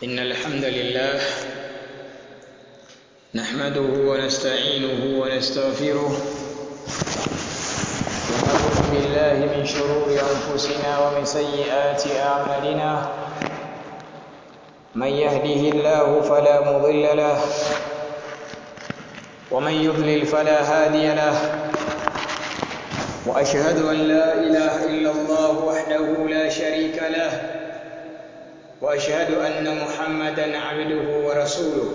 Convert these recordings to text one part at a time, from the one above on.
إن الحمد لله نحمده ونستعينه ونستغفره ونعوذ بالله من شرور أنفسنا ومن سيئات أعمالنا من يهده الله فلا مضل له ومن يضلل فلا هادي له وأشهد أن لا إله إلا الله وحده لا شريك له وأشهد أن محمدًا عبده ورسوله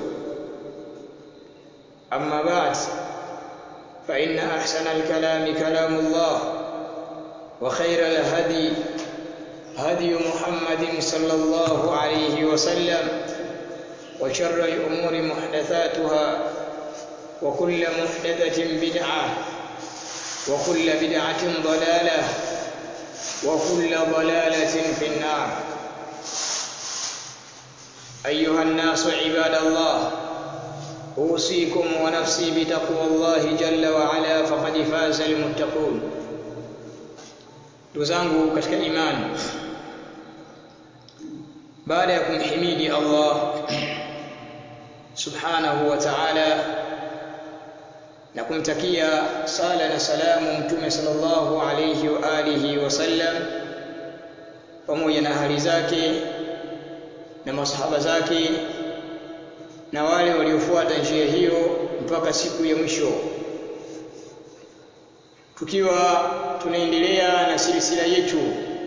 أما بعد فإن أحسن الكلام كلام الله وخير الهدي هدي محمد صلى الله عليه وسلم وشر الأمور محدثاتها وكل محدثة بدعة وكل بدعة ضلالة وكل ضلالة في النار. أيها الناس عباد الله، أوصيكم ونفسي بتقوى الله جل وعلا فقد فاز المتقون. Tuzangu katika imani, baada ya kumhimidi Allah subhanahu wa ta'ala na kumtakia sala na salamu mtume sallallahu alayhi wa alihi wasallam pamoja na ahali zake na masahaba zake na wale waliofuata njia hiyo mpaka siku ya mwisho, tukiwa tunaendelea na silsila yetu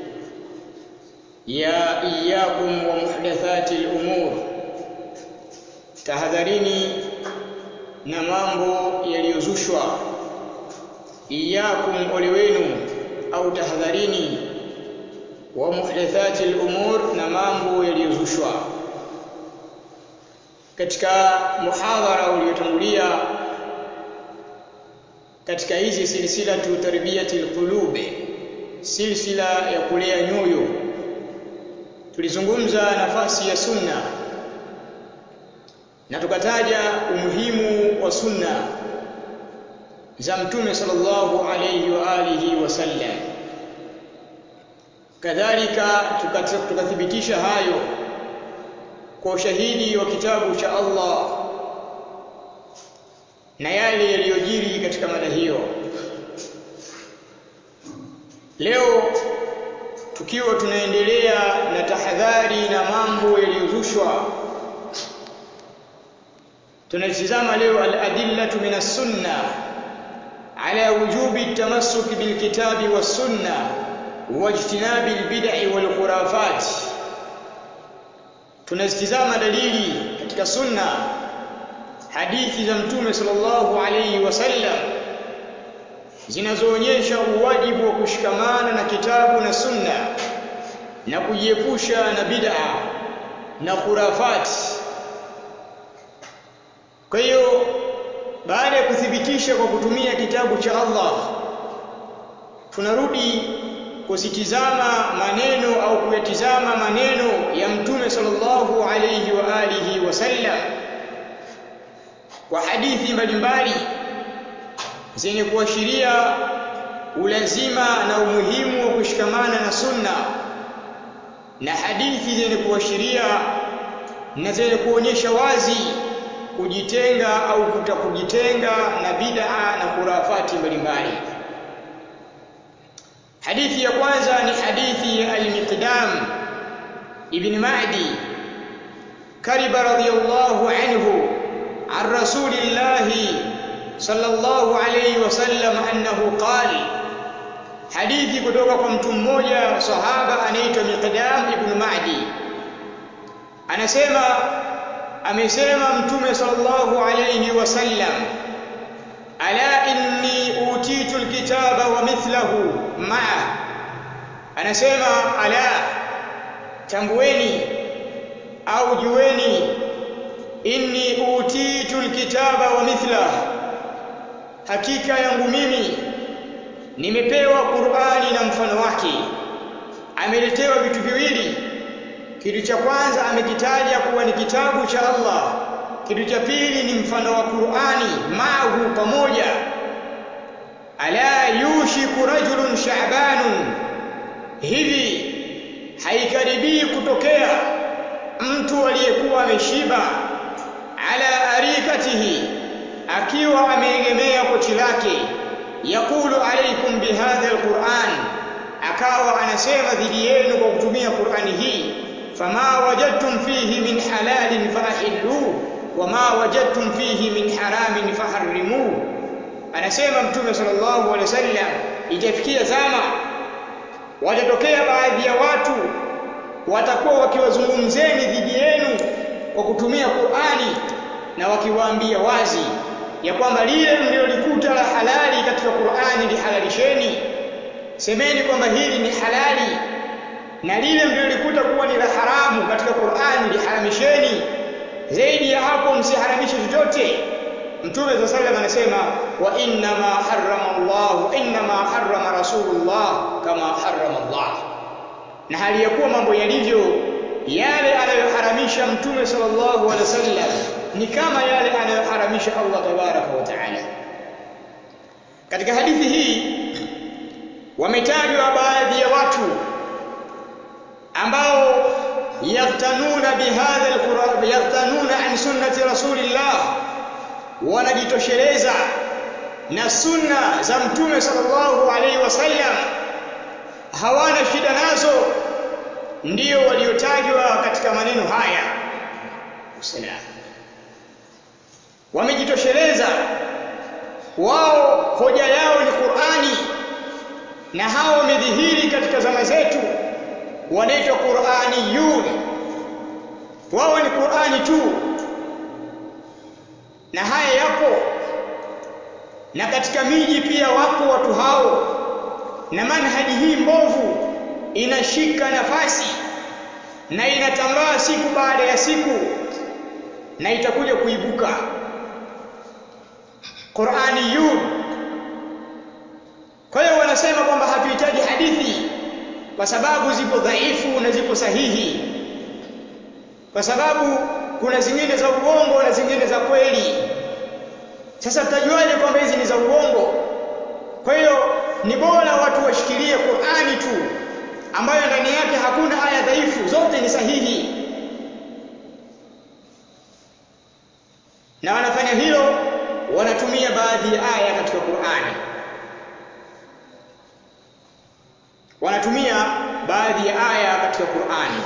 ya iyyakum wa muhdathatil umur, tahadharini na mambo yaliyozushwa. Iyyakum, ole wenu, au tahadharini, wa muhdathatil umur, na mambo yaliyozushwa. Katika muhadhara uliotangulia katika hizi silsila tu tarbiyatil qulub, silsila ya kulea nyoyo, tulizungumza nafasi ya sunna na tukataja umuhimu wa sunna za mtume sallallahu alayhi wa alihi wasallam. Kadhalika tukathibitisha hayo kwa ushahidi wa kitabu cha Allah na yale yaliyojiri katika mada hiyo. Leo tukiwa tunaendelea na tahadhari na mambo yaliyozushwa, tunatizama leo al-adillatu min as-sunnah ala wujubi at-tamassuk bil kitabi was-sunnah wajtinabi al-bid'i wal khurafat. Tunazitizama dalili katika sunna, hadithi za mtume sallallahu alayhi wasallam zinazoonyesha uwajibu wa kushikamana na kitabu na sunna na kujiepusha na bid'a na khurafat. Kwa hiyo baada ya kuthibitisha kwa kutumia kitabu cha Allah, tunarudi kusitizama maneno au kuyatizama maneno ya mtume sallallahu alayhi wa alihi wasallam kwa hadithi mbalimbali zenye kuashiria ulazima na umuhimu wa kushikamana na sunna, na hadithi zenye kuashiria na zenye kuonyesha wazi kujitenga au kutokujitenga na bid'a na khurafati mbalimbali. Hadithi ya kwanza ni hadithi ya al-Miqdam ibn Ma'di Kariba radhiyallahu anhu an rasulillahi sallallahu alayhi wasallam annahu qala, hadithi kutoka kwa mtu mmoja sahaba anaitwa Miqdam ibn Ma'di, anasema amesema mtume sallallahu alayhi wasallam, ala inni utitu alkitaba wa mithlahu ma'a. Anasema ala, tambueni au jueni, inni utitu alkitaba wa mithlahu, hakika yangu mimi nimepewa Qur'ani na mfano wake. Ameletewa vitu viwili. Kitu cha kwanza amekitaja kuwa ni kitabu cha Allah, kitu cha pili ni mfano wa Qur'ani, ma'ahu, pamoja. Ala yushiku rajulun sha'banun, hivi haikaribii kutokea mtu aliyekuwa ameshiba ala arikatihi, akiwa ameegemea kochi lake, yaqulu alaykum bihadha alquran, akawa anasema dhidi yenu kwa kutumia Qur'ani hii, fama wajadtum fihi min halalin faahillu wama wajadtum fihi min haramin faharrimu. Anasema Mtume sallallahu alaihi wasallam, itafikia zama watatokea baadhi ya watu watakuwa wakiwazungumzeni dhidi yenu kwa kutumia Qur'ani, na wakiwaambia wazi ya kwamba lile mlilolikuta la halali katika Qur'ani lihalalisheni, semeni kwamba hili ni halali, na lile mlilolikuta kuwa ni la haramu katika Qur'ani liharamisheni. Zaidi ya hapo msiharamishe chochote. Mtume sallallahu alaihi wasallam anasema, wa inna ma harrama Allah, inna ma harrama Rasulullah kama harrama Allah. Na hali ya kuwa mambo yalivyo, yale anayoharamisha Mtume sallallahu alaihi wasallam ni kama yale anayoharamisha Allah tabaraka wa taala. Katika hadithi hii wametajwa baadhi ya watu ambao yaftanuna bihadha alquran, yaftanuna an sunnati rasulillah, wanajitosheleza na sunna za Mtume sallallahu alaihi wasallam, hawana shida nazo, ndio waliotajwa katika maneno haya. Usalam, wamejitosheleza wao, hoja yao ni Qur'ani, na hao wamedhihiri katika zama zetu, wanaitwa Qur'aniyun. Wao ni Qur'ani tu, na haya yapo, na katika miji pia wapo watu hao, na manhaji hii mbovu inashika nafasi na inatambaa siku baada ya siku, na itakuja kuibuka. Qur'aniyun. Kwa hiyo wanasema kwamba hatuhitaji hadithi kwa sababu zipo dhaifu na zipo sahihi, kwa sababu kuna zingine za uongo na zingine za kweli. Sasa tutajuaje kwamba hizi ni za uongo? Kwa hiyo ni bora watu washikilie Qur'ani tu, ambayo ndani yake hakuna aya dhaifu, zote ni sahihi. Na wanafanya hilo, wanatumia baadhi ya aya katika Qur'ani, wanatumia baadhi ya aya katika Qur'ani.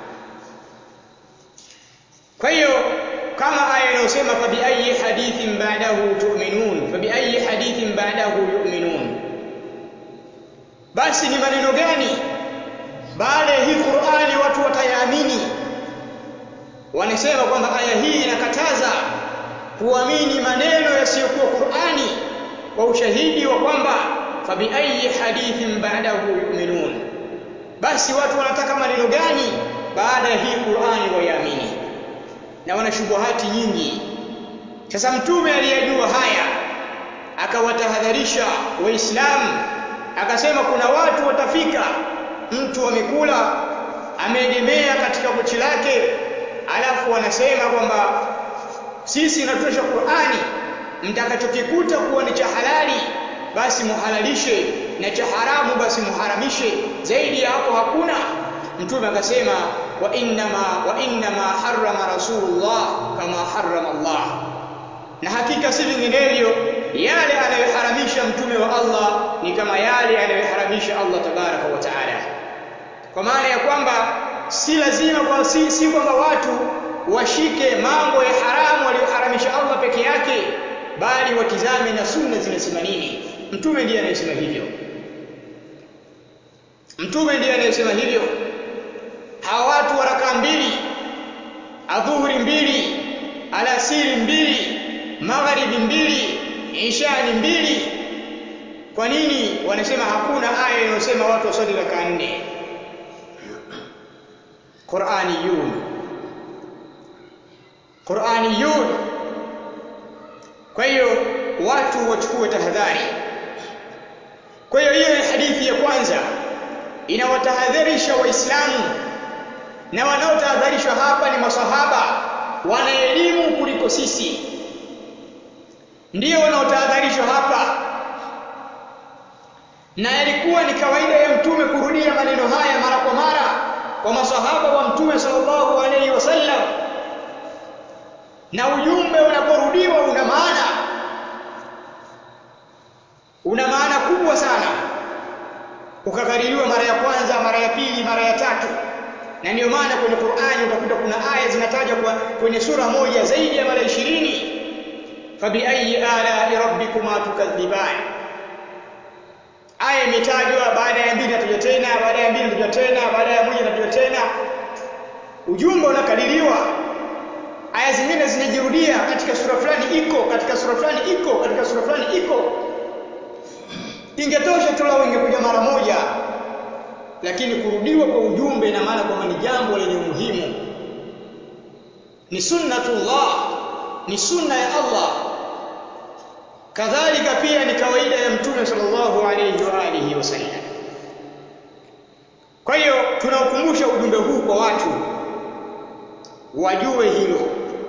Kwa hiyo kama aya inayosema fa bi ayyi hadithin ba'dahu tu'minun, fa bi ayyi hadithin ba'dahu yu'minun, basi ni maneno gani baada ya hii Qur'ani watu watayaamini? Wanasema kwamba aya hii inakataza kuamini maneno yasiyokuwa Qur'ani kwa ushahidi wa kwamba fa bi ayyi hadithin ba'dahu yu'minun. Basi watu wanataka maneno gani baada ya hii Qur'ani wayaamini? Na wana shubuhati nyingi. Sasa Mtume aliyajua haya akawatahadharisha Waislamu, akasema kuna watu watafika, mtu amekula ameegemea katika kochi lake, alafu wanasema kwamba sisi natosha Qur'ani, mtakachokikuta kuwa ni cha halali basi muhalalishe, na cha haramu basi muharamishe, zaidi ya hapo hakuna. Mtume akasema wa innama harrama Rasulullah kama harrama Allah, na hakika si vinginevyo, yale anayoharamisha Mtume wa Allah ni kama yale anayoharamisha Allah tabaraka wa taala. Kwa maana ya kwamba si lazima kwa si kwamba watu washike mambo ya haramu aliyoharamisha Allah peke yake, bali watizame na sunna zinasema nini. Mtume ndiye anayesema hivyo, Mtume ndiye anayesema hivyo. Hawa watu wa rakaa mbili, adhuhuri mbili, alasiri mbili, magharibi mbili, ishani mbili, kwa nini wanasema hakuna aya inayosema watu wasali rakaa nne? Qur'aniyun. Kwa hiyo watu wachukue tahadhari. Kwa hiyo hiyo hadithi ya kwanza inawatahadharisha Waislamu, na wanaotahadharishwa hapa ni masahaba, wana elimu kuliko sisi, ndio wanaotahadharishwa hapa. Na ilikuwa ni kawaida ya Mtume kurudia maneno haya mara kwa mara, kwa masahaba wa Mtume sallallahu alayhi wasallam, na ujumbe unaporudiwa una maana kubwa sana, ukakaririwa mara ya kwanza, mara ya pili, mara ya tatu. Na ndio maana kwenye Qur'ani utakuta kuna aya zinatajwa kwenye sura moja zaidi ya mara 20. Fabi ayyi ala'i rabbikuma tukadhiban, aya imetajwa, baada ya 2 inatajwa tena, baada ya 2 inatajwa tena, baada ya 1 inatajwa tena. Ujumbe unakaririwa. Aya zingine zinajirudia, katika sura fulani iko, katika sura fulani iko, katika sura fulani iko. Ingetosha tu lao ingekuja mara moja, lakini kurudiwa kwa ujumbe ina maana kwamba ni jambo lenye umuhimu. Ni sunnatullah, ni sunna ya Allah. Kadhalika pia ni kawaida ya Mtume sallallahu alayhi wa alihi wasallam. Kwa hiyo tunaukumbusha ujumbe huu kwa watu wajue hilo.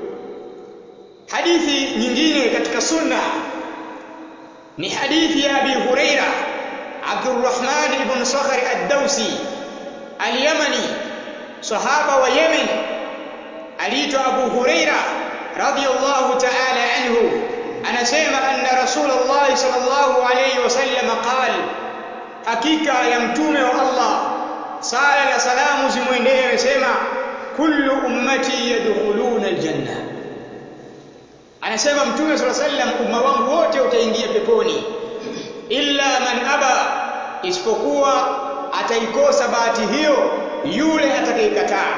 Hadithi nyingine katika sunna ni hadithi ya Abi Huraira Abdurrahman ibn Sakhar ad-Dawsi al-Yamani, sahaba wa Yemen, aliitwa Abu Huraira radhiyallahu ta'ala anhu. Anasema anna Rasulullah sallallahu alayhi wasallam qala, hakika ya mtume wa Allah sala na salamu zimwendee amesema, kullu ummati yadkhuluna aljanna. Anasema mtume sallallahu alayhi wasallam, umma wangu wote utaingia peponi, illa man aba, isipokuwa ataikosa bahati hiyo yule atakayekataa.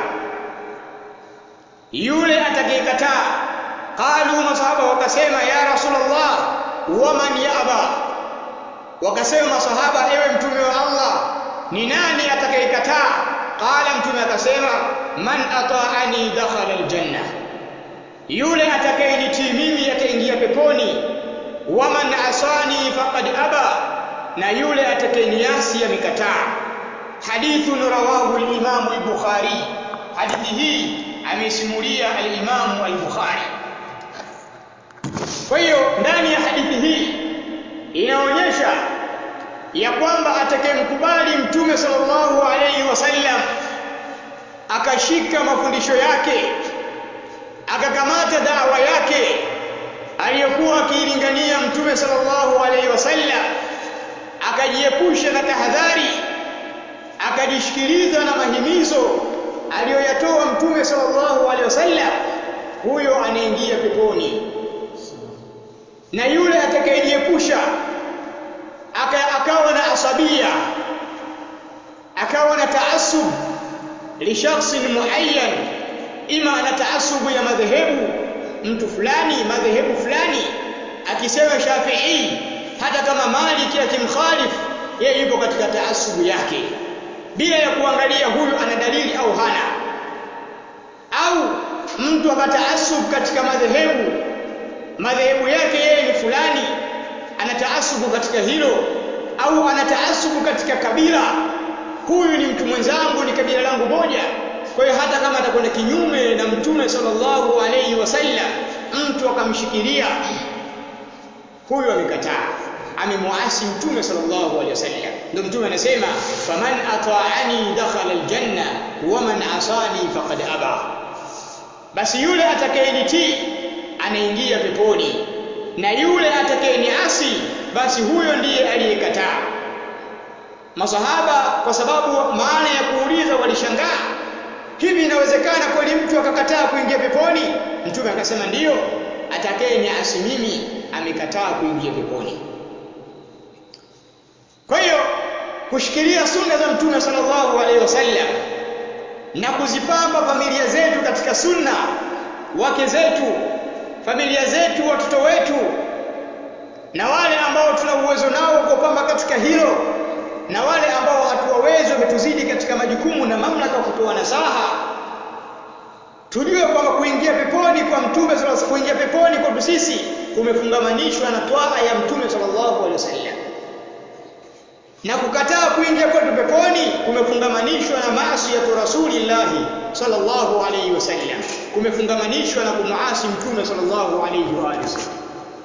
Yule atakayekataa. Qalu, masahaba wakasema, ya Rasulullah wa man ya'ba, wakasema masahaba, ewe mtume wa Allah, ni nani atakayekataa? Qala, mtume akasema, man ata'ani dakhala aljanna, yule atakayenitii mimi ataingia peponi. Wa man asani faqad aba, na yule atakayeniasi amekataa. Hadithun rawahu al-Imam al-Bukhari, hadithi hii amesimulia al-Imam al-Bukhari. Kwa hiyo ndani ya hadithi hii inaonyesha ya kwamba atakayemkubali Mtume sallallahu alayhi wasallam, akashika mafundisho yake, akakamata da'wa yake aliyokuwa akiilingania Mtume sallallahu alayhi wasallam, akajiepusha na tahadhari, akajishikiliza na mahimizo aliyoyatoa Mtume sallallahu alayhi wasallam, huyo anaingia peponi. Na yule atakayejiepusha akawa na asabia, akawa na taasub li shakhsin muayyan, ima ana taasubu ya madhehebu, mtu fulani madhehebu fulani, akisema Shafi'i, hata kama Maliki akimkhalifu, yeye yupo katika taasubu yake bila ya kuangalia huyu ana dalili au hana. Au mtu akataasub katika madhehebu yake yeye ni fulani, ana taasubu katika hilo, au ana taasubu katika kabila, huyu ni mtu mwenzangu, ni kabila langu moja. Kwa hiyo hata kama atakwenda kinyume na Mtume sallallahu alayhi wasallam, mtu akamshikilia, huyu amekataa, amemuasi Mtume sallallahu alayhi wasallam. Ndio Mtume anasema, faman ata'ani dakhala aljanna wa man asani faqad aba, basi yule atakayenitii anaingia peponi, na yule atakayeniasi basi huyo ndiye aliyekataa. Masahaba kwa sababu maana ya kuuliza walishangaa, hivi inawezekana kweli mtu akakataa kuingia peponi? Mtume akasema ndiyo, atakayeniasi mimi amekataa kuingia peponi. Kwa hiyo kushikilia sunna za Mtume sallallahu alaihi wasallam na kuzipamba familia zetu katika sunna, wake zetu, familia zetu, watoto wetu, na wale ambao tuna uwezo nao kupamba katika hilo, na wale ambao hatuwawezi wametuzidi katika majukumu na mamlaka kutoa nasaha, tujue kwamba kuingia peponi kwa Mtume sallallahu alaihi wasallam, kuingia peponi kwa sisi kumefungamanishwa na toaa ya Mtume sallallahu alaihi wasallam, na kukataa kuingia kwetu peponi kumefungamanishwa na maasi ya Rasulullah sallallahu alaihi wasallam, kumefungamanishwa na kumuasi Mtume sallallahu alaihi wa alihi wasallam.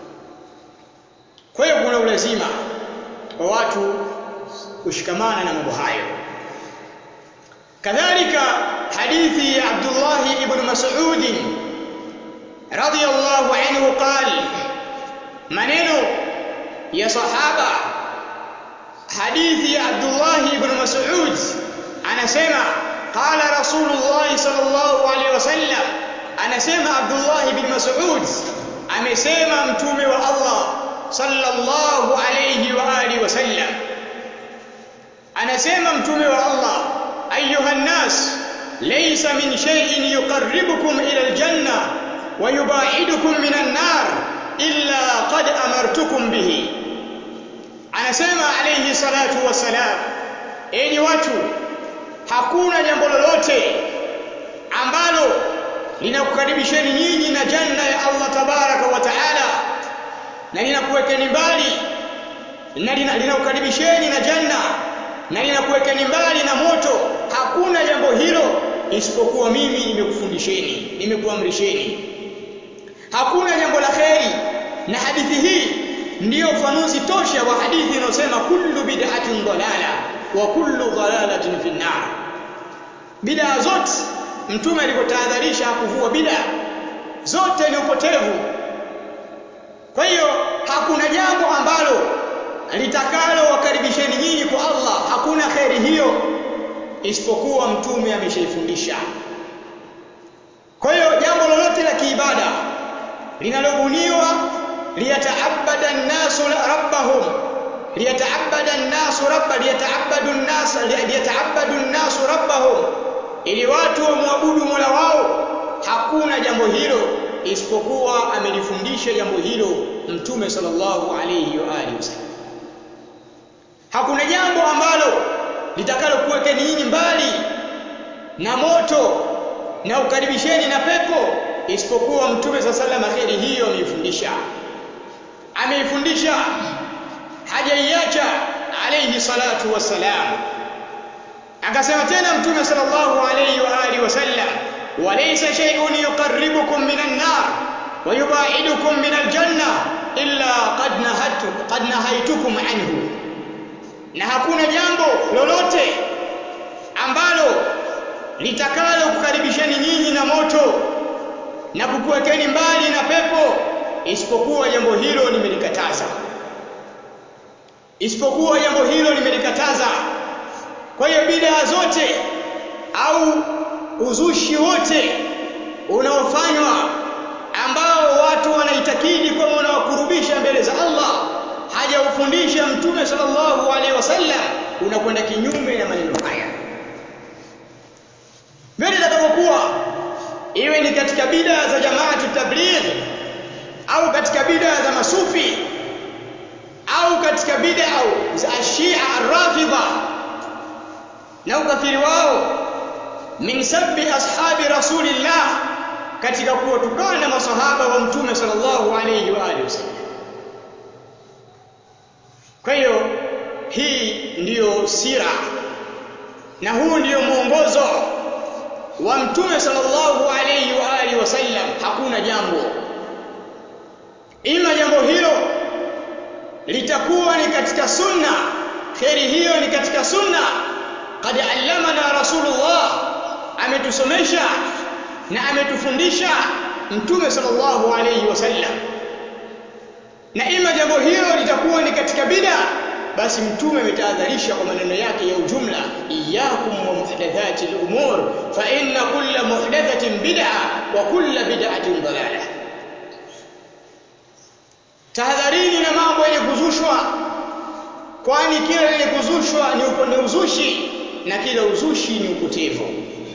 Kwa hiyo kuna ulazima wa watu kushikamana na mambo hayo. kadhalika hadithi ya Abdullah ibn Mas'ud radiyallahu anhu qala, maneno ya sahaba, hadithi ya Abdullah ibn Mas'ud anasema qala Rasulullah sallallahu alaihi wasallam, anasema Abdullah ibn Mas'ud amesema mtume wa Allah sallallahu alayhi wa alihi wasallam, anasema mtume wa Allah, ayuha nnas laysa min shay'in yuqarribukum ila aljanna wa yubaidukum minan nar illa qad amartukum bihi. Anasema alayhi salatu wassalam, enyi watu, hakuna jambo lolote ambalo linakukaribisheni nyinyi na janna ya Allah tabaraka wa taala na linakuwekeni mbali, na linakukaribisheni na janna na linakuwekeni mbali na moto. Hakuna jambo hilo isipokuwa mimi nimekufundisheni, nimekuamrisheni. Hakuna jambo la kheri. Na hadithi hii ndiyo ufanuzi tosha wa hadithi inayosema kullu bid'atin dalala wa kullu dalalatin fi an-nar. Bid'a zote mtume alipotahadharisha hakuvua bid'a, zote ni upotevu. Kwa hiyo hakuna jambo ambalo litakalo wakaribisheni nyinyi kwa Allah, hakuna kheri hiyo isipokuwa mtume ameshaifundisha. Kwa hiyo jambo lolote la kiibada linalobuniwa liyataabada an-nasu rabbahum, liyataabadu an-nasu rabbahum, ili watu wamwabudu Mola wao, hakuna jambo hilo isipokuwa amelifundisha jambo hilo mtume sallallahu alayhi wa alihi wasallam. Hakuna jambo ambalo litakalo kuwekeni nyinyi mbali na moto na ukaribisheni na pepo isipokuwa mtume sallallahu alayhi wasallam kheri hiyo ameifundisha, hajaiacha alayhi salatu wassalam. Akasema tena mtume sallallahu alayhi wa alihi wasallam, walaysa shay'un yuqarribukum minan nar wa yubaidukum minal janna illa qad nahaytukum anhu, na hakuna jambo lolote ambalo litakalo kukaribisheni nyinyi na moto na kukuwekeni mbali na pepo isipokuwa jambo hilo nimelikataza. Kwa hiyo bid'a zote au uzushi wote unaofanywa ambao watu wanaitakidi kwamba unawakurubisha mbele za Allah, hajaufundisha mtume sallallahu alaihi wasallam, unakwenda kinyume na maneno haya. Mbele itakapokuwa iwe ni katika bid'a za jamaatu tabligh au katika bid'a za masufi au katika bid'a za Shia ar-Rafidha na ukafiri wao, min sabbi ashabi rasulillah, katika kuwatukana masahaba wa mtume sallallahu alayhi wa alihi wasallam. Kwa hiyo hii ndiyo sira na huu ndiyo mwongozo wa mtume sallallahu alayhi wa alihi wasallam. Hakuna jambo, ima jambo hilo litakuwa ni katika sunna, kheri hiyo ni katika sunna, qad allamana rasulullah, ametusomesha na ametufundisha mtume sallallahu alayhi wasallam, na ima jambo hilo litakuwa ni katika bid'a, basi mtume ametahadharisha kwa maneno yake ya ujumla, iyyakum wa muhdathatil umur fa inna kulla muhdathatin bid'a wa kulla bid'atin dalalah. Tahadharini na mambo yenye kuzushwa, kwani kila yenye kuzushwa ni uzushi na kila uzushi ni upotevu.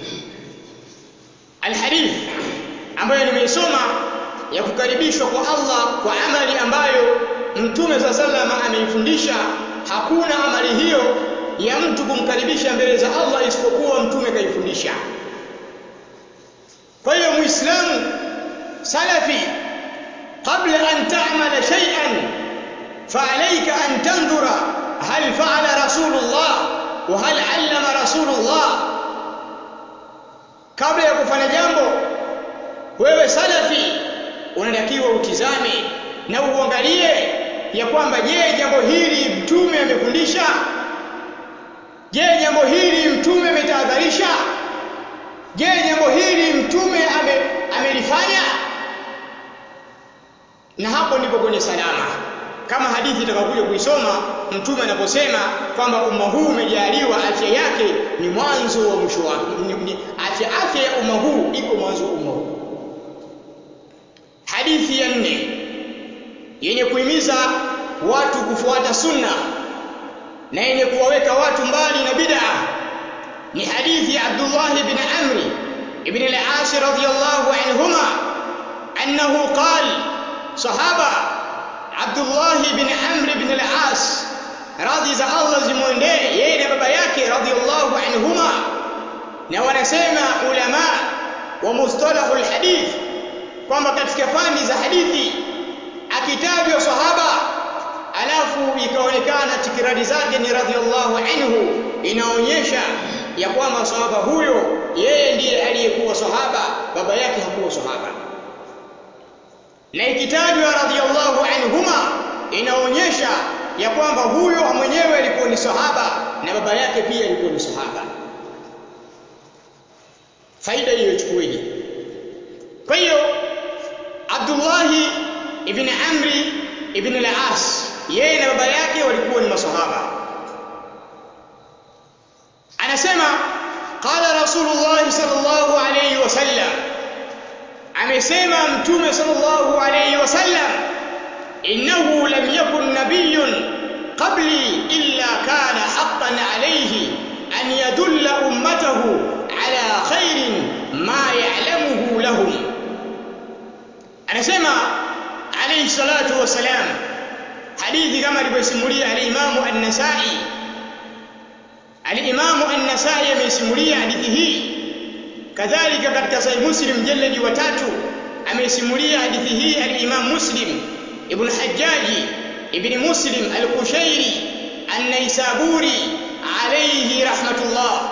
Alhadith ambayo nimeisoma ya kukaribishwa kwa Allah kwa amali ambayo mtume sallallahu alayhi wasallam ameifundisha, hakuna amali hiyo ya mtu kumkaribisha mbele za Allah isipokuwa mtume kaifundisha. Kwa hiyo muislamu salafi, qabla an ta'mala shay'an fa'alayka an tandhura hal fa'ala rasulullah wa hal 'allama rasulullah. Kabla ya kufanya jambo, wewe salafi unatakiwa utizame na uangalie ya kwamba je, jambo hili mtume amefundisha? Je, jambo hili mtume ametahadharisha? Je, jambo hili mtume amelifanya? Na hapo ndipo kwenye salama, kama hadithi itakayokuja kuisoma mtume anaposema kwamba umma huu umejaliwa afya yake ni mwanzo wa mwisho wake, afya ya umma huu iko mwanzo wa umma huu. Hadithi ya 4 yenye kuhimiza watu kufuata sunna na yenye kuwaweka watu mbali na bid'a ni hadithi ya Abdullah ibn Amr ibn al-As radhiyallahu anhuma annahu qala, sahaba Abdullah ibn Amr ibn al-As radhi za Allah zimwendee yeye na baba yake radhiyallahu anhuma, na wanasema ulama wa mustalahul hadith kwamba katika fani za hadithi akitajwa sahaba alafu ikaonekana tikirari zake ni radhiyallahu anhu, inaonyesha ya kwamba sahaba huyo yeye ndiye aliyekuwa sahaba, baba yake hakuwa sahaba. Na ikitajwa radhiyallahu anhuma inaonyesha ya kwamba huyo mwenyewe alikuwa ni sahaba na baba yake pia alikuwa ni sahaba. Faida hiyo chukueni. Kwa hiyo Abdullah ibn Amr ibn al-As yeye na baba yake walikuwa ni masahaba. Anasema qala Rasulullah sallallahu alayhi wasallam, amesema mtume sallallahu alayhi wasallam, innahu lam yakun nabiyyun qabli illa kana haqqan alayhi an yadulla ummatahu ala khairin ma ya'lamuhu lahum. Anasema alayhi salatu wasalam, hadithi kama alivyosimulia al-Imamu an-Nasa'i. Al-Imamu an-Nasa'i amesimulia hadithi hii, kadhalika katika Sahih Muslim jalladi wa 3 amesimulia hadithi hii al-Imam Muslim ibn Hajjaji ibn Muslim al-Qushairi an-Naisaburi alayhi rahmatullah.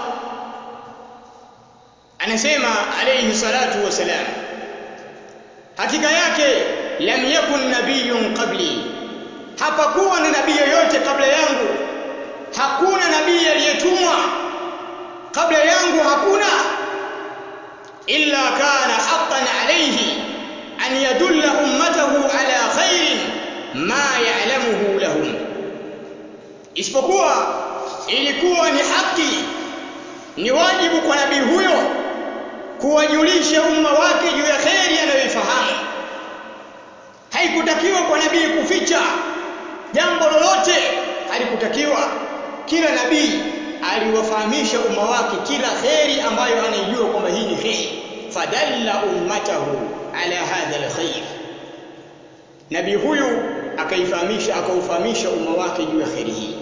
Anasema alayhi salatu wasalam, hakika yake lam yakun nabiyyun qabli, hapakuwa na nabii yoyote kabla yangu, hakuna nabii aliyetumwa kabla yangu, hakuna, illa kana haqqan alayhi an yadulla ummatahu ala khairin ma ya'lamuhu lahum, isipokuwa ilikuwa ni haki, ni wajibu kwa nabii huyo kuwajulisha umma wake juu ya khairi anayoifahamu. Haikutakiwa kwa nabii kuficha jambo lolote, halikutakiwa. Kila nabii aliwafahamisha umma wake kila khairi ambayo anaijua kwamba hii ni khairi, fadalla ummatahu ala hadha alkhair, nabii huyu akaufahamisha umma wake juu ya khairi hii.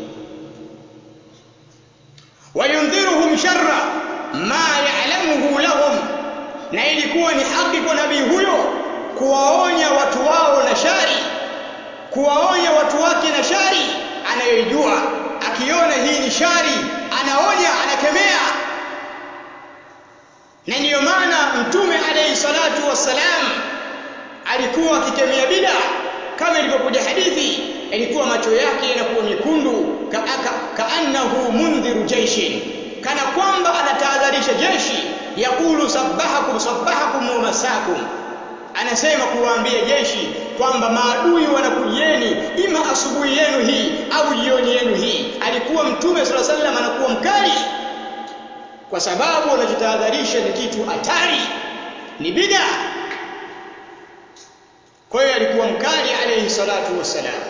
Wayundhiruhum sharra ma ya'lamuhu lahum, na ilikuwa ni haki kwa nabii huyo kuwaonya watu wao na shari, kuwaonya watu wake na shari anayoijua. Akiona hii ni shari anaonya, anakemea. Na ndiyo maana mtume alayhi salatu wassalam alikuwa akikemea bid'a, kama ilivyokuja hadithi, ilikuwa macho yake yanakuwa mekundu, kaannahu mundhiru jaishin, kana kwamba anatahadharisha jeshi. Yaqulu sabbahakum wa masakum, anasema kuwaambia jeshi kwamba maadui wanakujieni ima asubuhi yenu hii au jioni yenu hii. Alikuwa mtume sallallahu alaihi wasallam anakuwa mkali kwa sababu anajitahadharisha ni kitu hatari, ni bid'a. Kwa hiyo alikuwa mkali alayhi salatu wassalam.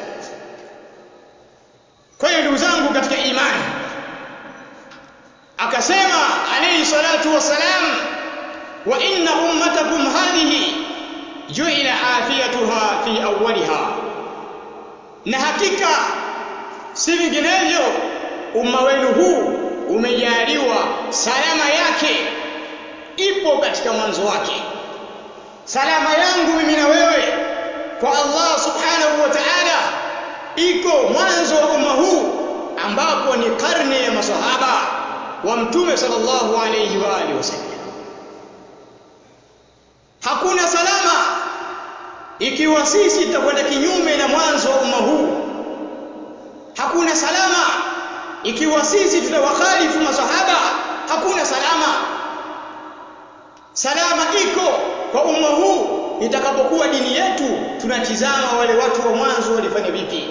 Kwa hiyo ndugu zangu katika imani, akasema alayhi salatu wassalam, wa inna ummatakum hadhihi ju'ila afiyatuha fi awwaliha, na hakika si vinginevyo umma wenu huu umejaliwa salama yake ipo katika mwanzo wake. Salama yangu mimi na wewe kwa Allah subhanahu wa ta'ala iko mwanzo wa umma huu, ambapo ni karne ya masahaba wa mtume sallallahu alayhi wa alihi wasallam. Hakuna salama ikiwa sisi tutakwenda kinyume na mwanzo wa umma huu. Hakuna salama ikiwa sisi tutawakhalifu masahaba. Hakuna salama. salama iko kwa umma huu itakapokuwa dini yetu tunatizama wale watu wa mwanzo walifanya vipi.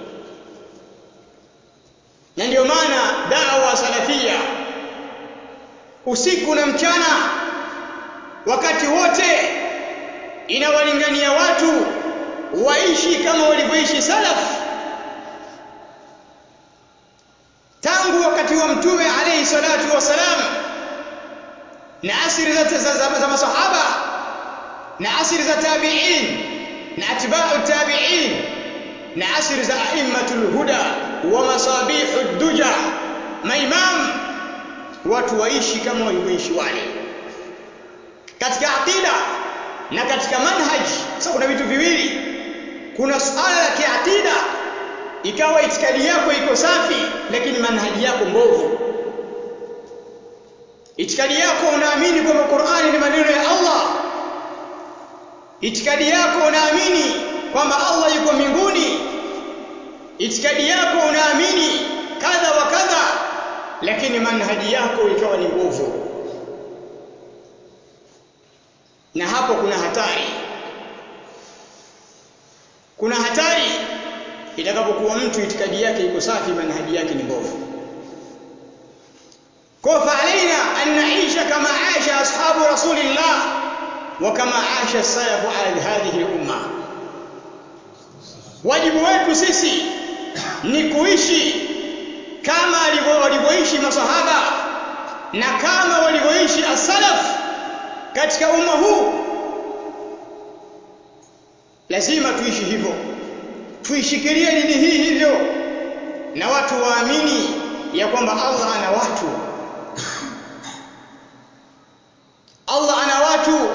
Na ndio maana da'wa salafia usiku na mchana wakati wote inawalingania watu waishi kama walivyoishi salaf tangu wakati wa mtume alayhi salatu wasalam, na asiri za masahaba, na asiri za tabi'in, na atba'u tabi'in, na asiri za a'immatul huda wa masabihud duja, maimam. Watu waishi kama walivyoishi wale katika aqida na katika manhaj. Sasa kuna vitu viwili, kuna suala la kiakida, ikawa itikadi yako iko safi lakini manhaji yako mbovu. Itikadi yako unaamini kwamba Qur'ani ni maneno ya Allah, itikadi yako unaamini kwamba Allah yuko mbinguni, itikadi yako unaamini kadha wa kadha, lakini manhaji yako ikawa ni mbovu. Na hapo kuna hatari. Kuna hatari itakapokuwa mtu itikadi yake iko safi, manhaji yake ni mbovu. Kwa fa'alaina an na'isha kama aisha ashabu rasulillah wa kama aisha salafu hadhihi al-umma. Wajibu wetu sisi ni kuishi kama walivyoishi masahaba na kama walivyoishi as-salaf katika umma huu. Lazima tuishi hivyo, tuishikilie dini hii hivyo, na watu waamini ya kwamba Allah ana watu, Allah ana watu.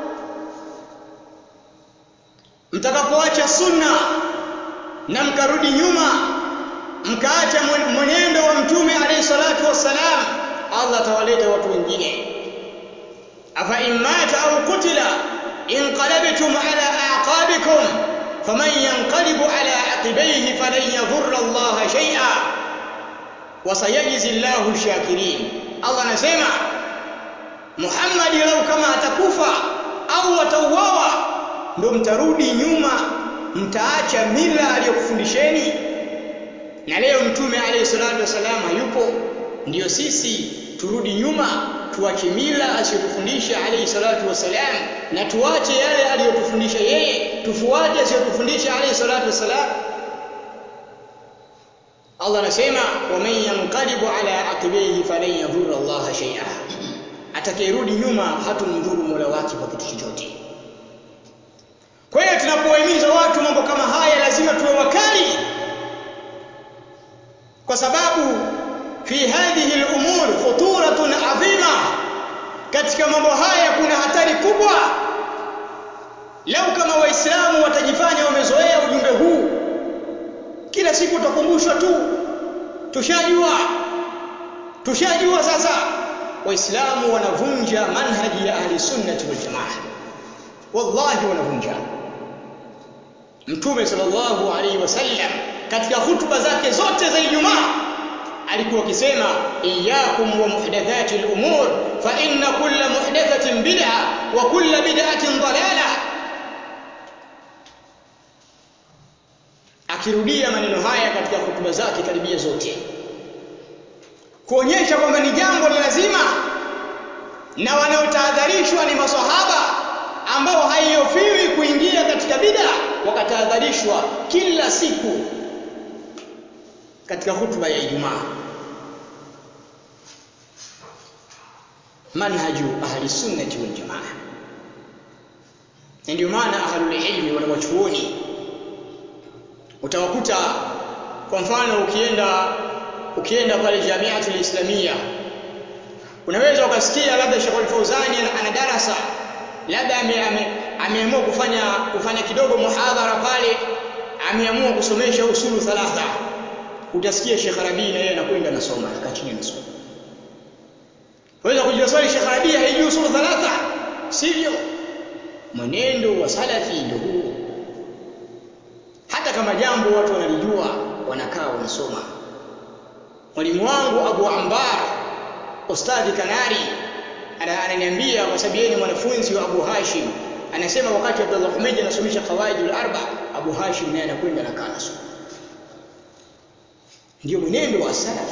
Mtakapoacha sunna na mkarudi nyuma mkaacha mwenendo wa mtume alayhi salatu wassalam, Allah atawaleta watu wengine. Afa immata au qutila inqalabtum ala a'qabikum faman yanqalibu ala aqibayhi falan yadhurra Allah shay'a wa sayajzi Allahu shakirin. Allah anasema Muhammad lau kama atakufa au atauawa ndio mtarudi nyuma, mtaacha mila aliyokufundisheni. Na leo mtume alayhi salatu wasalam hayupo, ndio sisi turudi nyuma tuache mila asiyotufundisha alayhi salatu wasalam, na tuache yale aliyotufundisha yeye, tufuate asiyotufundisha alayhi salatu wasalam. Allah anasema waman yanqalibu ala aqibihi falan yadhurra Allah shay'a, atakayerudi nyuma hatumdhuru Mola wake kwa kitu chochote. Kwa hiyo tunapowahimiza watu mambo kama haya lazima tuwe wakali, kwa sababu fi hadhihi al-umur khuturatun adhima, katika mambo haya kuna hatari kubwa. Lau kama waislamu watajifanya wamezoea ujumbe huu, kila siku tutakumbushwa tu, tushajua sasa. Waislamu wanavunja manhaji ya ahli sunnati wal jamaa, wallahi wanavunja. Mtume sallallahu alaihi wasallam katika hutuba zake zote za Ijumaa alikuwa akisema iyyakum wa muhdathati al-umur fa inna kulla muhdathatin bid'a wa kulla bid'atin dalalah. Akirudia maneno haya katika hutuba zake karibia zote, kuonyesha kwamba ni jambo la lazima, na wanaotahadharishwa ni maswahaba ambao haiyofiwi kuingia katika bid'a, wakatahadharishwa kila siku katika hutuba ya Ijumaa. Manhaju ahli sunnati wal jamaa. Ndio maana ahlul ilmi wanawachuoni utawakuta, kwa mfano ukienda pale Jamiatul Islamia, unaweza ukasikia labda Sheikh Al-Fauzani ana darasa, labda ameamua kufanya kidogo muhadhara pale, ameamua kusomesha usulu thalatha. Utasikia Sheikh Rabi na yeye anakwenda nasoma, anakaa chini anasoma. Waweza kujua swali Sheikh Rabi haijui usulu thalatha? Sivyo. Mwenendo wa salafi ndio huo. Hata kama jambo watu wanalijua, wanakaa wanasoma. Mwalimu wangu Abu Ambar Ustadhi Kanari ananiambia kwa sababu yeye ni mwanafunzi wa Abu Hashim, anasema wakati Abdullah Humeid anasomesha Qawaidul Arba, Abu Hashim naye anakwenda na kanasoma. Ndio mwenendo wa salaf.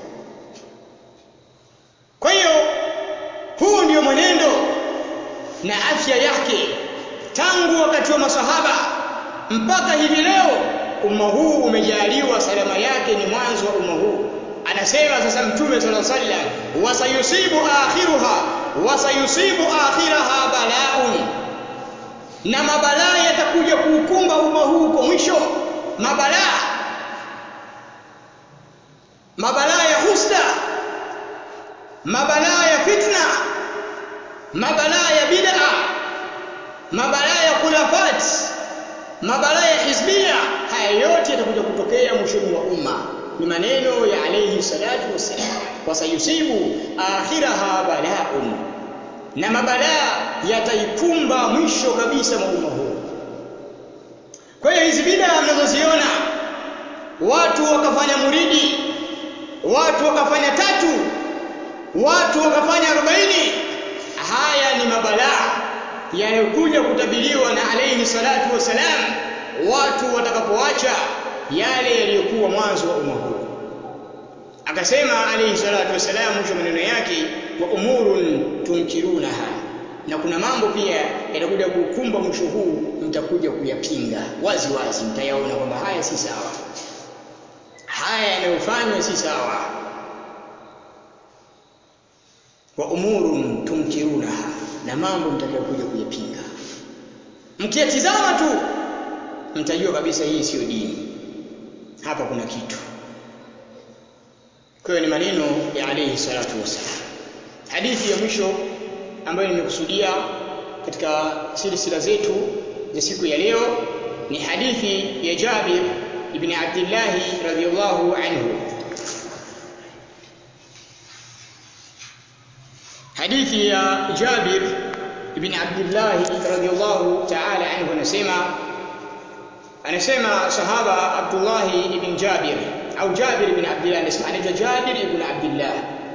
Kwa hiyo huu ndio mwenendo na afya yake tangu wakati wa masahaba mpaka hivi leo. Umma huu umejaliwa salama yake ni mwanzo wa umma huu. Anasema sasa Mtume sallallahu alaihi wasallam, wasayusibu akhiraha bala'un, na mabalaa yatakuja kuukumba umma huu kwa mwisho. Mabalaa ya husda, mabalaa ya fitna, mabalaa ya bid'a, mabalaa ya khulafat, mabalaa ya hizbia. Haya yote yatakuja kutokea mwishoni mwa umma. Ni maneno ya alayhi salatu wassalam, wasayusibu akhiraha bala'un, na mabalaa yataikumba mwisho kabisa mwa umma huu. Kwa hiyo hizi bid'a mnazoziona, watu wakafanya muridi, watu wakafanya 3, watu wakafanya 40, haya ni mabalaa yanayokuja kutabiriwa na alayhi salatu wassalam watu watakapoacha yale yaliyokuwa mwanzo wa umma huu. Akasema alayhi salatu wassalam mwisho maneno yake, wa umurun tunkirunaha, na kuna mambo pia yatakuja kukumba mwisho huu, mtakuja kuyapinga wazi wazi, mtayaona kwamba haya si sawa, haya yanayofanywa si sawa. Wa umurun tunkirunaha, na mambo mtakayokuja kuyapinga, mkiyatizama tu mtajua kabisa hii sio dini, hapa kuna kitu. Kwa hiyo ni maneno ya alayhi salatu wasallam. Hadithi ya mwisho ambayo nimekusudia katika silsila zetu za siku ya leo ni hadithi ya Jabir ibn Abdullah radhiyallahu anhu. Hadithi ya Jabir ibn Abdullah radhiyallahu ta'ala anhu anasema sahaba Abdullah ibn Jabir au Jabir ibn Abdullah, anaitwa Jabir ibn Abdullah.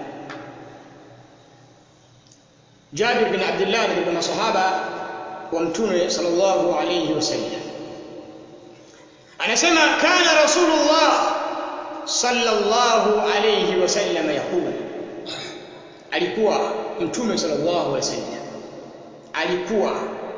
Jabir ibn Abdullah ni katika masahaba wa Mtume sallallahu alayhi wasallam. Anasema kana Rasulullah sallallahu alayhi wasallam yaqul, alikuwa Mtume sallallahu alayhi wasallam alikuwa.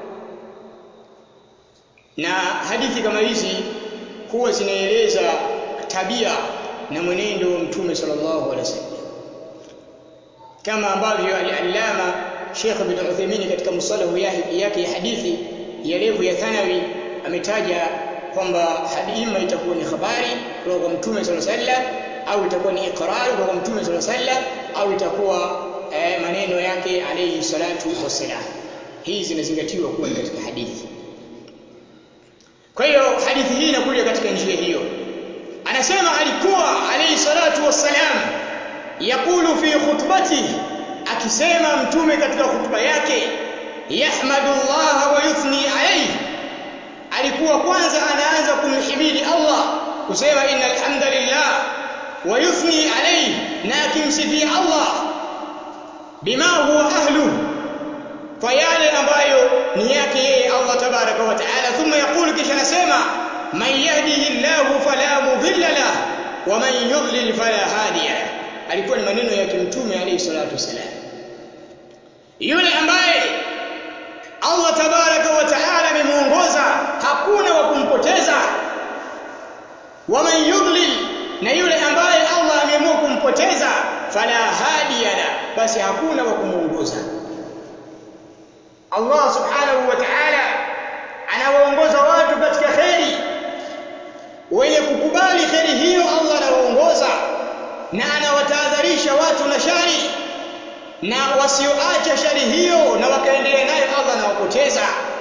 Na hadithi kama hizi huwa zinaeleza tabia na mwenendo wa Mtume sallallahu alaihi wasallam, kama ambavyo al-Allama Sheikh Ibn Uthaymeen katika musalahu yake ya hadithi ya levu ya thanawi ametaja kwamba ima itakuwa ni habari kutoka kwa Mtume sallallahu alaihi wasallam, au itakuwa ni iqrar kutoka kwa Mtume sallallahu alaihi wasallam, au itakuwa maneno yake alayhi salatu wassalam. Hizi zinazingatiwa kuwa ni katika hadithi. Kwa hiyo hadithi hii inakuja katika njia hiyo. Anasema alikuwa alayhi salatu wassalam yakulu fi khutbatihi, akisema Mtume katika khutba yake, yahmadullah wa yuthni alayhi, alikuwa kwanza anaanza kumhimidi Allah kusema innal hamdalillah, wa yuthni alayhi, na akimsifia Allah bima huwa ahluhu, kwa yale ambayo ni yake yeye Allah tabaraka wa taala. Thumma yaqulu, kisha nasema, man yahdihillahu fala mudilla lahu wa man yudlil fala hadiya lahu. Alikuwa ni maneno ya Mtume alayhi salatu wasalam. Yule ambaye Allah tabaraka wa taala amemuongoza hakuna wa kumpoteza. Wa man yudlil, na yule ambaye Allah ameamua kumpoteza, fala hadiya lahu, basi hakuna wa kumuongoza. Allah subhanahu wa ta'ala anawaongoza watu katika kheri. Wenye kukubali kheri hiyo Allah anawaongoza, na anawatahadharisha watu na shari, na wasioacha shari hiyo na wakaendelea nayo Allah anawapoteza.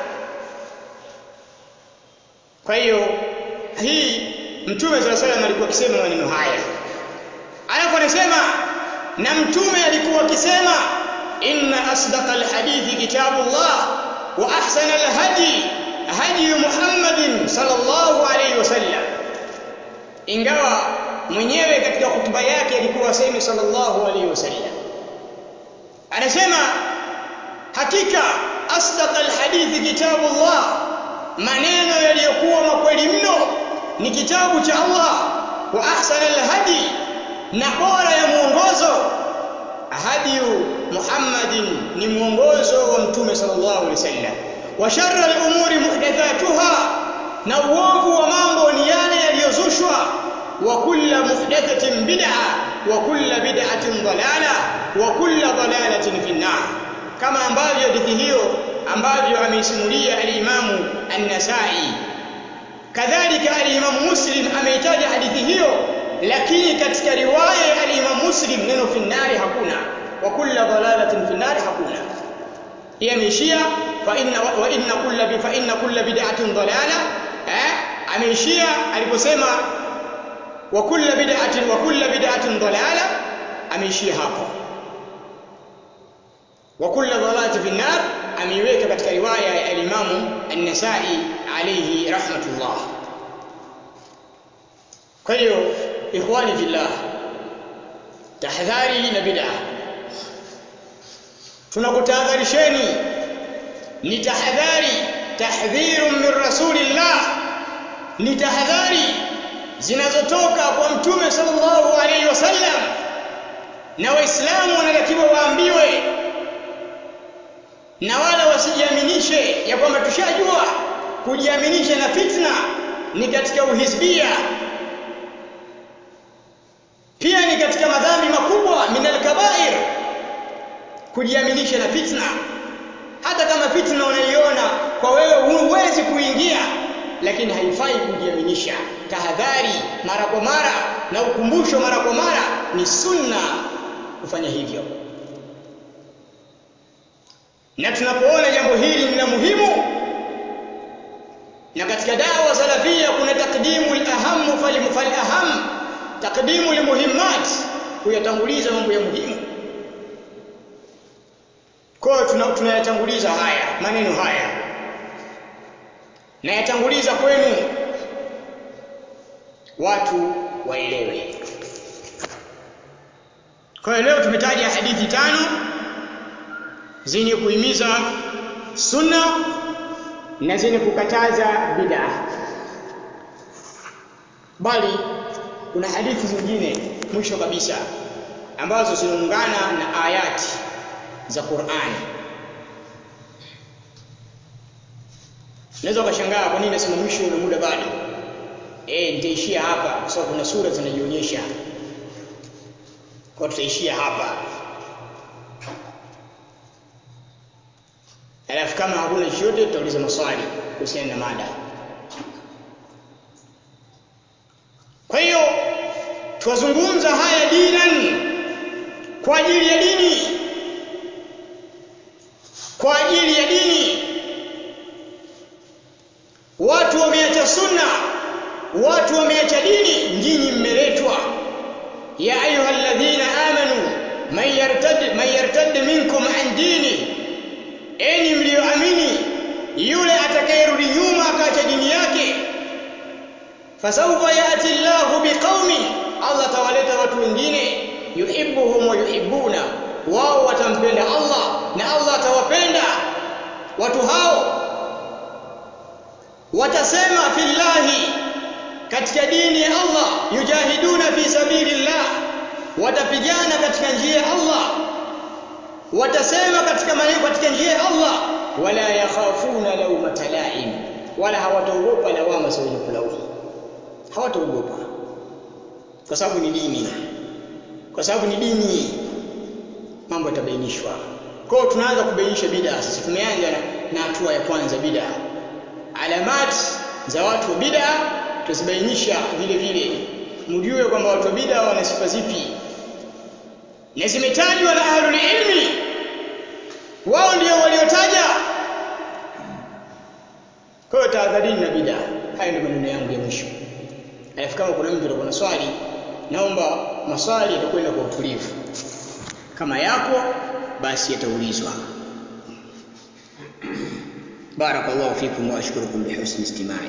Kwa hiyo hii Mtume sallallahu alaihi wasallam alikuwa akisema maneno haya. Alafu anasema, na Mtume alikuwa akisema, inna asdaqal hadithi kitabullah wa ahsanal hadi hadi Muhammadin sallallahu alayhi wasallam. Ingawa mwenyewe katika hutuba yake alikuwa asemi sallallahu alayhi wasallam, anasema hakika asdaqal hadithi kitabullah, maneno yaliyokuwa makweli mno ni kitabu cha Allah. Wa ahsanal hadi, na bora ya muongozo hadiyu Muhammadin, ni muongozo wa mtume sallallahu alaihi wasallam. Wa sharral umuri muhdathatuha, na uovu wa mambo ni yale yaliyozushwa. Wa kullu muhdathatin bid'a wa kullu bid'atin dalala wa kullu dalalatin fi nar, kama ambavyo hadithi hiyo ambavyo ameisimulia al-Imamu an-Nasa'i. Kadhalika al-Imamu Muslim ameitaja hadithi hiyo, lakini katika riwaya ya al-Imamu Muslim neno fi nar hakuna, wa kullu dalalatin fi nar hakuna. Yeye ameishia fa inna kulla bid'atin dalala, ameishia aliposema wa kullu bid'atin dalala, ameishia hapo. Wa kullu dalalatin fi nar ameiweka katika riwaya ya al-Imamu an-Nasa'i alayhi rahmatullah. Kwa hiyo ikhwani fillah, tahadhari na bid'a. Tunakutahadharisheni, ni tahadhari, tahdhirun min rasulillah, ni tahadhari zinazotoka kwa mtume sallallahu alayhi wasallam, na waislamu wanatakiwa waambiwe na wala wasijiaminishe ya kwamba tushajua. Kujiaminisha na fitna ni katika uhizbia, pia ni katika madhambi makubwa min al-kabair. Kujiaminisha na fitna, hata kama fitna unaiona kwa wewe huwezi kuingia, lakini haifai kujiaminisha. Tahadhari mara kwa mara na ukumbusho mara kwa mara, ni sunna kufanya hivyo. Na tunapoona jambo hili ni la muhimu, na katika da'wa salafia kuna takdimu al-aham fal-aham, takdimu al-muhimmat, kuyatanguliza mambo ya muhimu. Kwa hiyo tunayatanguliza haya maneno haya, na yatanguliza kwenu watu waelewe. Kwa hiyo leo tumetaja hadithi 5 zenye kuhimiza sunna na zenye kukataza bid'a, bali kuna hadithi zingine mwisho kabisa ambazo zinaungana na ayati za Qur'ani. Naweza ukashangaa kwa nini nasema mwisho na muda bado. Nitaishia hapa kwa sababu kuna sura zinajionyesha. Kwa tutaishia hapa. Alafu kama hakuna chochote tutauliza maswali kuhusiana na mada. Kwa hiyo tuwazungumza haya dinan, kwa ajili ya dini, kwa ajili ya dini. Watu wameacha sunna, watu wameacha dini, nyinyi mmeletwa. Ya ayyuhalladhina amanu man yartad minkum an dini, enyi mlioamini, yule atakayerudi nyuma akaacha dini yake, fasawfa ya'ti Allahu biqaumin, Allah tawaleta watu wengine, yuhibbuhum wa yuhibbuna, wao watampenda Allah na Allah atawapenda watu hao. Watasema fillahi, katika dini ya Allah, yujahiduna fi sabilillah, watapigana katika njia ya Allah. Watasema katika njia ya Allah, wala yakhafuna lawmata la'im, wala hawataogopa lawama za wenye kulaumu. Hawataogopa kwa sababu ni dini, kwa sababu ni dini. Mambo yatabainishwa. Kwa hiyo tunaanza kubainisha bid'a. Sasa tumeanza na hatua ya kwanza, bid'a. Alamat za watu wa bid'a tuzibainisha vile vile, mjue kwamba watu wa bid'a wana sifa zipi, na zimetajwa na ahlul ilmi, wao ndio waliotaja. Kwa hiyo tahadharini na bid'a. Haya ndio maneno yangu ya mwisho. Alafu kama kuna mtu atakuwa na swali, naomba maswali yatakwenda kwa utulivu. Kama yapo basi yataulizwa. Barakallahu fikum wa ashkurukum bihusni istima'i.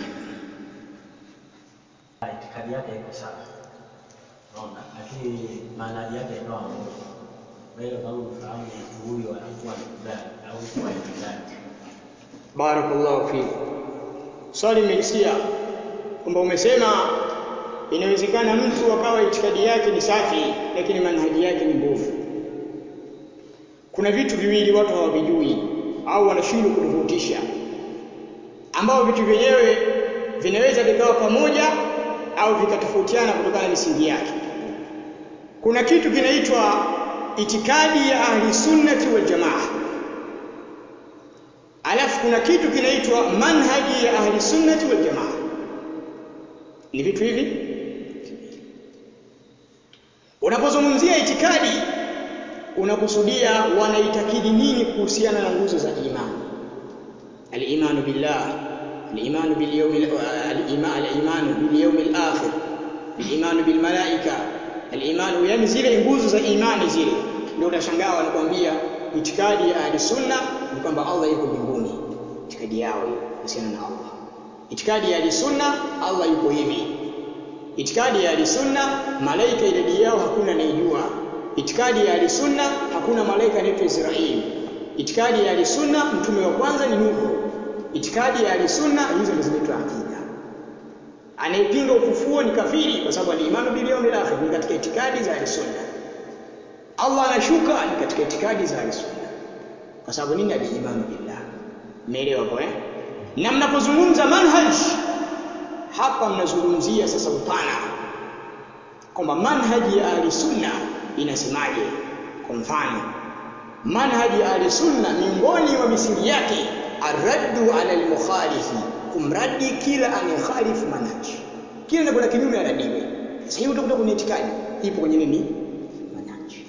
Itikadi yake iko sawa, unaona, lakini maana yake ikawa ngumu. Wewe kama unafahamu mtu huyo anakuwa amekubali hukumu ya itikadi. Barakallahu fik. Swali nimelisikia kwamba umesema inawezekana mtu akawa itikadi yake ni safi lakini manhaji yake ni mbovu. Kuna vitu viwili watu hawavijui au wanashindwa kutofautisha, ambao vitu vyenyewe vinaweza vikawa pamoja au vikatofautiana kutokana na misingi yake. Kuna kitu kinaitwa itikadi ya ahli sunnati wal jamaa, alafu kuna kitu kinaitwa manhaji ya ahli sunnati wal jamaa. Ni vitu hivi. Unapozungumzia itikadi unakusudia wanaitakidi nini kuhusiana na nguzo za imani. Al-imanu billah, al-imanu bil yawmil al-imanu bil yawmil akhir, al-imanu bil malaika, al-imanu, yani zile nguzo za imani zile. Ndio utashangaa wanakuambia itikadi ya ahli sunna ni kwamba Allah yuko mbinguni. Itikadi yao hiyo kuhusiana na Allah. Itikadi ya ahli sunna Allah yuko hivi. Itikadi ya ahli sunna malaika idadi yao hakuna anayejua. Itikadi ya ahli sunna hakuna malaika anaitwa Israeli. Itikadi ya ahli sunna mtume wa kwanza ni Nuhu. Itikadi ya ahli sunna hizo ndizo zinaitwa akida. Anayepinga ufufuo ni kafiri kwa sababu al-imanu bil yawmil akhir ni katika itikadi za ahli sunna. Allah anashuka ni katika itikadi za ahli sunna. Kwa sababu nini? Al-imanu billah. Umeelewa hapo Na mnapozungumza manhaj hapa mnazungumzia sasa upana kwamba manhaji ya ahli sunna inasemaje. Kwa mfano manhaji ya ahli sunna miongoni mwa misingi yake arraddu ala al-mukhalifi, kumradi kila anayekhalifu manhaji, kila anakwenda kinyume aradiwe. Sasa hiyo utakuta kwenye itikadi ipo kwenye nini? Manhaji.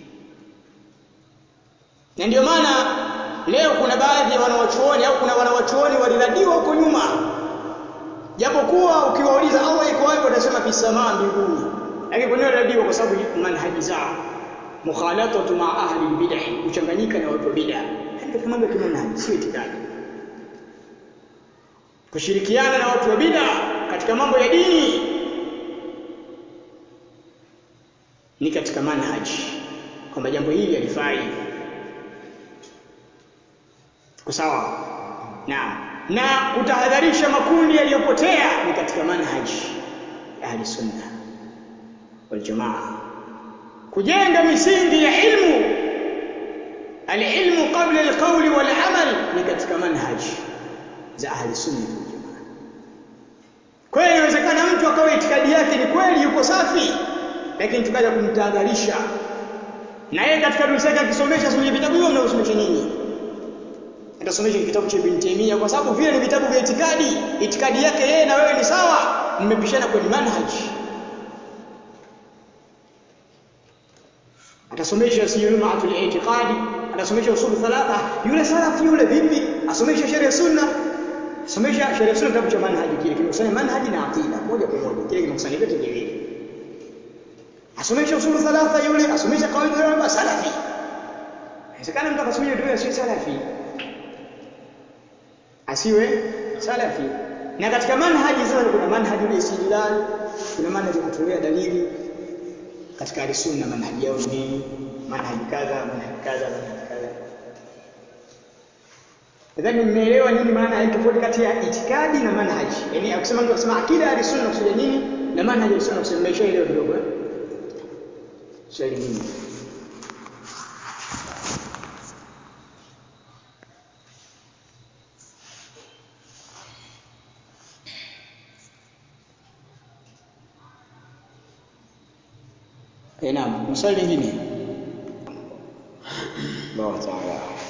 Na ndio maana leo kuna baadhi ya wanawachuoni au kuna wanawachuoni waliradiwa huko nyuma, japokuwa ukiwauliza Allah yuko wapi watasema bisamaa, mbinguni. Lakini kwa nini waliradiwa? Kwa sababu manhaji zao mukhalatatu ma ahli bid'ah, kuchanganyika na watu wa bid'ah. Hadi katika mambo ya kimanhaji, sio itikadi. Kushirikiana na watu wa bid'ah katika mambo ya dini ni katika manhaji, kwamba jambo hili halifai. Kwa sawa? Na kutahadharisha makundi yaliyopotea ni katika manhaji ya ahli sunna wal jamaa. Kujenga misingi ya ilmu, al-ilmu qabla al-qawli wal amal, ni katika manhaji za ahli sunna wal jamaa. Kwa hiyo inawezekana mtu akawa itikadi yake ni kweli yuko safi, lakini tukaja kumtahadharisha na yeye katika durusa yake akisomesha vitabu hivyo mnaosomesha nyinyi, atasomesha kitabu cha Ibn Taymiyyah kwa sababu vile ni vitabu vya itikadi. Itikadi yake yeye na wewe ni sawa, mmepishana kwenye manhaji. Atasomesha siyulumaatul i'tiqadi, atasomesha usul thalatha. Yule salafi yule vipi? Asomesha sharia sunna, asomesha sharia sunna, kitabu cha manhaji kile kimekusanya manhaji na aqida moja kwa moja, kile kimekusanya vyote viwili. Asomesha usul thalatha yule, asomesha qawaid al-ulama, salafi. Inawezekana mtu akasomesha ndio asiwe salafi, asiwe salafi. Na katika manhaji sasa kuna manhaji al-istidlal, kuna manhaji ya kutolea dalili. Katika ahli sunna manhaji yao ni manhaji kadha, manhaji kadha, manhaji kadha. Nadhani mmeelewa nini maana ya tofauti kati ya itikadi na manhaji. Yaani akisema mtu akisema akida ahli sunna kusudia nini na manhaji ahli sunna kusudia, mmeshaelewa kidogo swali nini? Naam, maswali mengine? Allah Taala.